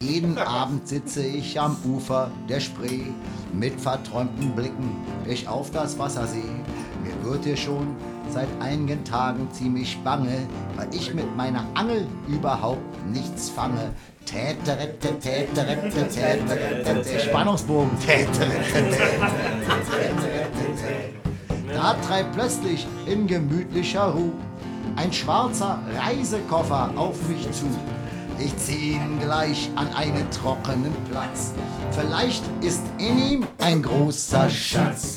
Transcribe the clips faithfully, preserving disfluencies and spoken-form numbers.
Jeden Abend sitze ich am Ufer der Spree, mit verträumten Blicken ich auf das Wasser sehe. Mir wird hier schon seit einigen Tagen ziemlich bange, weil ich mit meiner Angel überhaupt nichts fange. Täterette, täterette, täterette, Spannungsbogen. Täterette, da treibt plötzlich in gemütlicher Ruhe ein schwarzer Reisekoffer auf mich zu. Ich zieh ihn gleich an einen trockenen Platz. Vielleicht ist in ihm ein großer Schatz.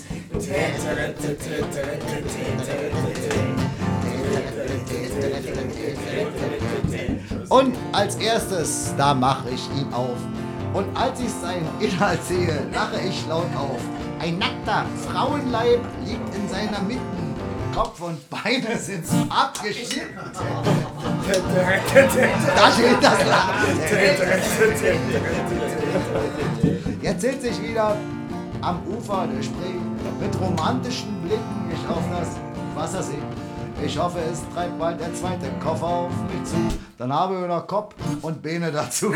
Und als erstes, da mache ich ihn auf. Und als ich seinen Inhalt sehe, lache ich laut auf. Ein nackter Frauenleib liegt in seiner Mitte. Kopf und Beine sind abgeschnitten. Da steht das Lachen. Jetzt sitze ich wieder am Ufer der Spree mit romantischen Blicken ich auf das Wasser sehe. Ich hoffe, es treibt bald der zweite Koffer auf mich zu. Dann habe ich noch Kopf und Beine dazu.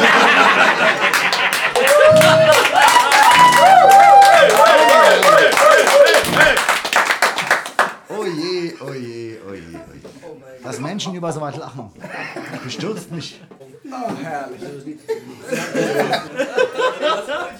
Oh je, oh je, oh je, oh je. Dass Menschen über sowas lachen, bestürzt mich. Oh, herrlich.